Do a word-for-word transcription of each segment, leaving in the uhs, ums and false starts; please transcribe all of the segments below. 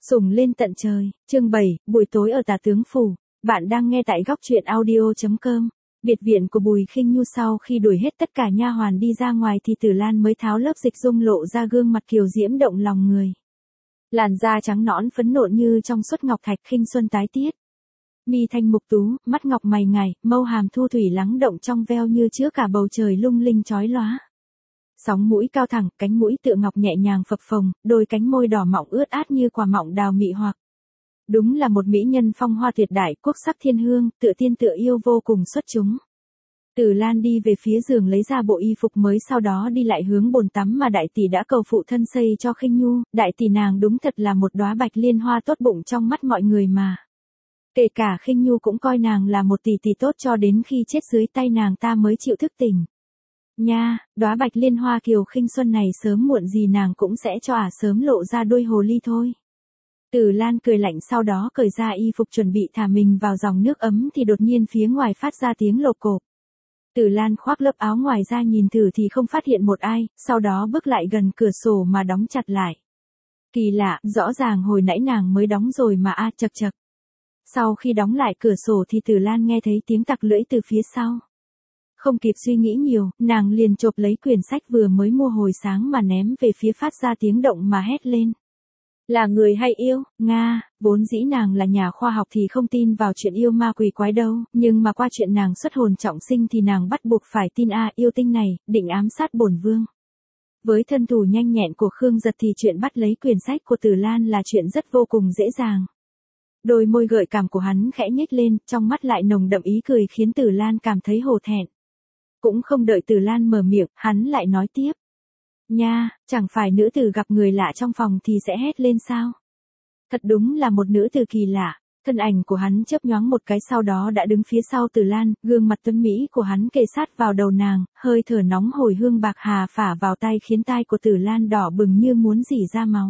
Sủng lên tận trời, chương bảy, buổi tối ở Tả Tướng Phủ. Bạn đang nghe tại góc truyện audio chấm com. Biệt viện của Bùi Khinh Nhu sau khi đuổi hết tất cả nha hoàn đi ra ngoài thì Tử Lan mới tháo lớp dịch dung lộ ra gương mặt kiều diễm động lòng người. Làn da trắng nõn phấn nộn như trong suốt ngọc thạch khinh xuân tái tiết. Mi thanh mục tú, mắt ngọc mày ngài, mâu hàm thu thủy lắng động trong veo như chứa cả bầu trời lung linh chói lóa. Sóng mũi cao thẳng, cánh mũi tựa ngọc nhẹ nhàng phập phồng, đôi cánh môi đỏ mọng ướt át như quả mọng đào mị hoặc. Đúng là một mỹ nhân phong hoa tuyệt đại, quốc sắc thiên hương, tựa tiên tựa yêu vô cùng xuất chúng. Tử Lan đi về phía giường lấy ra bộ y phục mới, sau đó đi lại hướng bồn tắm mà đại tỷ đã cầu phụ thân xây cho Khinh Nhu. Đại tỷ nàng đúng thật là một đóa bạch liên hoa tốt bụng trong mắt mọi người mà. Kể cả Khinh Nhu cũng coi nàng là một tỷ tỷ tốt cho đến khi chết dưới tay nàng ta mới chịu thức tỉnh. Nha, đóa bạch liên hoa kiều khinh xuân này sớm muộn gì nàng cũng sẽ cho ả sớm lộ ra đuôi hồ ly thôi. Tử Lan cười lạnh, sau đó cởi ra y phục chuẩn bị thả mình vào dòng nước ấm thì đột nhiên phía ngoài phát ra tiếng lộp cộp. Tử Lan khoác lớp áo ngoài ra nhìn thử thì không phát hiện một ai, sau đó bước lại gần cửa sổ mà đóng chặt lại. Kỳ lạ, rõ ràng hồi nãy nàng mới đóng rồi mà a, chật chật. Sau khi đóng lại cửa sổ thì Tử Lan nghe thấy tiếng tặc lưỡi từ phía sau. Không kịp suy nghĩ nhiều, nàng liền chộp lấy quyển sách vừa mới mua hồi sáng mà ném về phía phát ra tiếng động mà hét lên. Là người hay yêu, Nga, vốn dĩ nàng là nhà khoa học thì không tin vào chuyện yêu ma quỷ quái đâu, nhưng mà qua chuyện nàng xuất hồn trọng sinh thì nàng bắt buộc phải tin a, yêu tinh này, định ám sát bổn vương. Với thân thủ nhanh nhẹn của Khương Giật thì chuyện bắt lấy quyển sách của Tử Lan là chuyện rất vô cùng dễ dàng. Đôi môi gợi cảm của hắn khẽ nhếch lên, trong mắt lại nồng đậm ý cười khiến Tử Lan cảm thấy hổ thẹn. Cũng không đợi Tử Lan mở miệng, hắn lại nói tiếp. Nha, chẳng phải nữ tử gặp người lạ trong phòng thì sẽ hét lên sao? Thật đúng là một nữ tử kỳ lạ. Thân ảnh của hắn chớp nhoáng một cái sau đó đã đứng phía sau Tử Lan, gương mặt tuấn mỹ của hắn kề sát vào đầu nàng, hơi thở nóng hổi hương bạc hà phả vào tai khiến tai của Tử Lan đỏ bừng như muốn rỉ ra máu.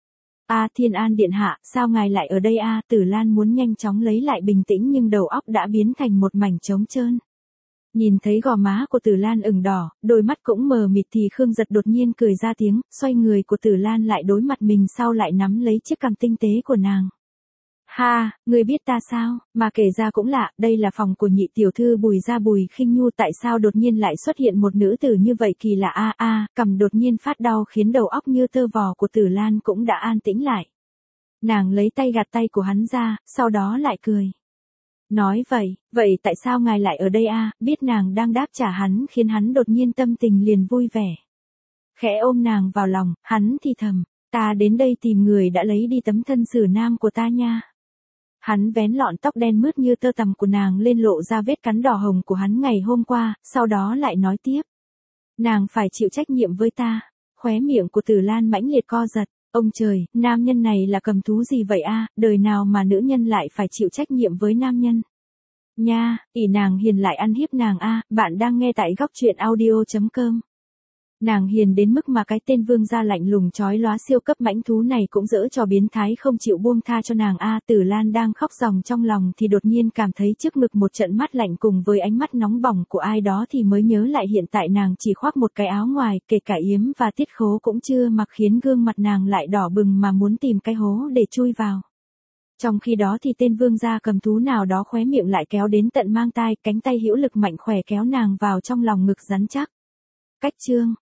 A Thiên An điện hạ, sao ngài lại ở đây a? Tử Lan muốn nhanh chóng lấy lại bình tĩnh nhưng đầu óc đã biến thành một mảnh trống trơn. Nhìn thấy gò má của Tử Lan ửng đỏ, đôi mắt cũng mờ mịt thì Khương Giật đột nhiên cười ra tiếng, xoay người của Tử Lan lại đối mặt mình sau lại nắm lấy chiếc cằm tinh tế của nàng. Ha, người biết ta sao, mà kể ra cũng lạ, đây là phòng của nhị tiểu thư Bùi gia Bùi Khinh Nhu, tại sao đột nhiên lại xuất hiện một nữ tử như vậy kỳ lạ a a, cằm đột nhiên phát đau khiến đầu óc như tơ vò của Tử Lan cũng đã an tĩnh lại. Nàng lấy tay gạt tay của hắn ra, sau đó lại cười. Nói vậy, vậy tại sao ngài lại ở đây a? Biết nàng đang đáp trả hắn khiến hắn đột nhiên tâm tình liền vui vẻ. Khẽ ôm nàng vào lòng, hắn thì thầm, ta đến đây tìm người đã lấy đi tấm thân xử nam của ta nha. Hắn vén lọn tóc đen mướt như tơ tằm của nàng lên lộ ra vết cắn đỏ hồng của hắn ngày hôm qua, sau đó lại nói tiếp. Nàng phải chịu trách nhiệm với ta. Khóe miệng của Tử Lan mãnh liệt co giật. Ông trời, nam nhân này là cầm thú gì vậy a? Đời nào mà nữ nhân lại phải chịu trách nhiệm với nam nhân? Nha, ỷ nàng hiền lại ăn hiếp nàng a. Bạn đang nghe tại góc truyện audio chấm com. Nàng hiền đến mức mà cái tên vương gia lạnh lùng chói lóa siêu cấp mãnh thú này cũng dỡ cho biến thái không chịu buông tha cho nàng a. Tử Lan đang khóc ròng trong lòng thì đột nhiên cảm thấy trước ngực một trận mát lạnh cùng với ánh mắt nóng bỏng của ai đó thì mới nhớ lại hiện tại nàng chỉ khoác một cái áo ngoài, kể cả yếm và tiết khố cũng chưa mặc khiến gương mặt nàng lại đỏ bừng mà muốn tìm cái hố để chui vào. Trong khi đó thì tên vương gia cầm thú nào đó khóe miệng lại kéo đến tận mang tai, cánh tay hữu lực mạnh khỏe kéo nàng vào trong lòng ngực rắn chắc. Cách chương